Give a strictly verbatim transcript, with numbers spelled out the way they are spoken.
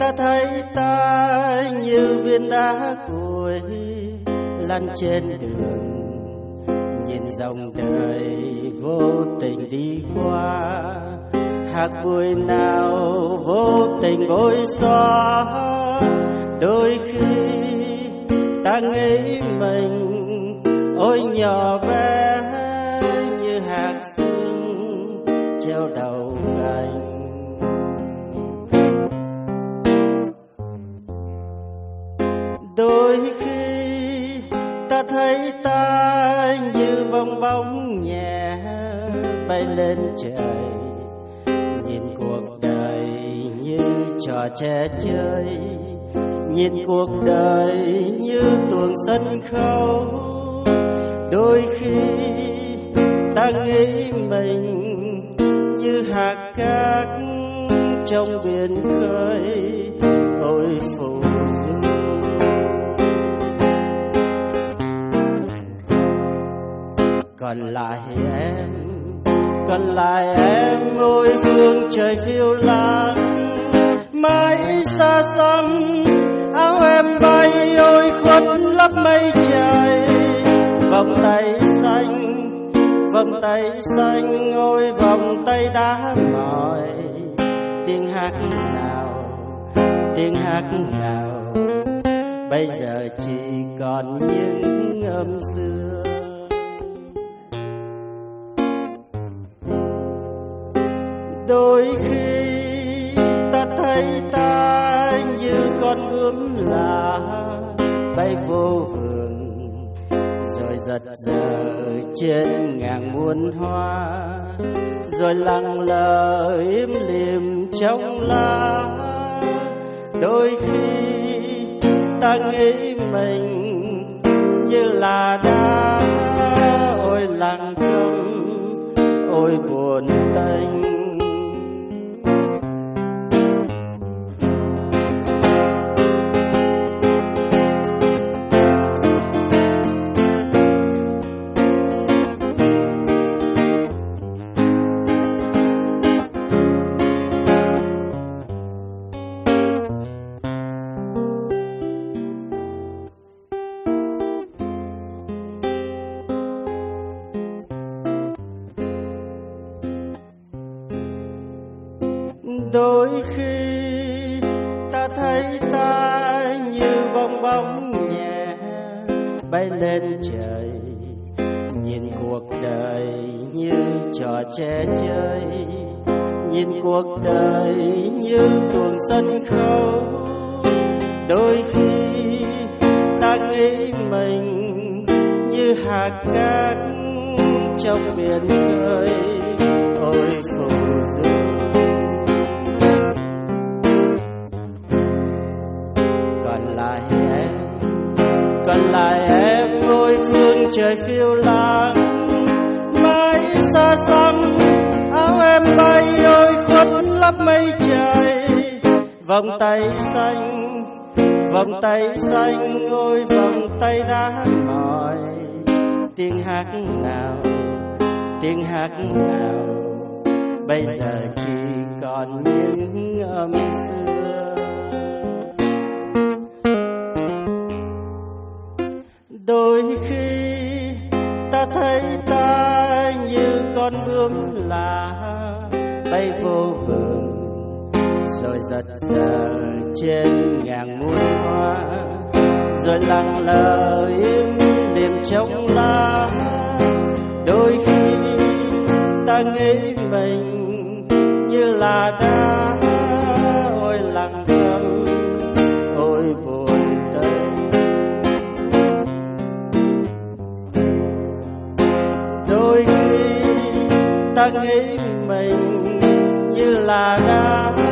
ta thấy ta như viên đá cuội lăn trên đường, nhìn dòng đời vô tình đi qua, hạt bụi nào vô tình bối xóa. Đôi khi ta nghĩ mình ôi nhỏ bé như hạt sương treo đầu cành. Đôi khi ta thấy ta như bong bóng nhẹ bay lên trời, nhìn cuộc đời như trò trẻ chơi, nhìn cuộc đời như tuồng sân khấu. Đôi khi ta nghĩ mình như hạt cát trong biển khơi, ôi phù du. Còn lại em, còn lại em ôi phương trời phiêu lãng, mãi xa xăm áo em bay ôi khuất lấp mây trời. Vòng tay xanh, vòng tay xanh ôi vòng tay đá mỏi. Tiếng hát nào, tiếng hát nào bây giờ chỉ còn những âm xưa. Đôi khi ta thấy ta như con bướm lá bay vô vườn, rồi giật giờ trên ngàn muôn hoa, rồi lặng lờ im lìm trong lá. Đôi khi ta nghĩ mình như là đá, ôi lặng câm, ôi buồn tênh. Đôi khi ta thấy ta như bong bóng nhẹ bay lên trời, nhìn cuộc đời như trò trẻ chơi, nhìn cuộc đời như tuồng sân khấu. Đôi khi ta nghĩ mình như hạt cát trong biển khơi, ôi phù du. Còn lại em ôi phương trời phiêu lãng, mãi xa xăm áo em bay ôi khuất lấp mây trời. Vòng tay xanh, vòng tay xanh ôi vòng tay đá mỏi. Tiếng hát nào, tiếng hát nào bây giờ chỉ còn những âm xưa. Đôi khi ta thấy ta như con bướm lá bay vô vườn, rồi giật giờ trên ngàn muôn hoa, rồi lặng lờ im lìm trong lá. Đôi khi ta nghĩ mình như là đá, ôi lặng thầm, ôi buồn tênh. Đôi khi ta nghĩ mình như là đá,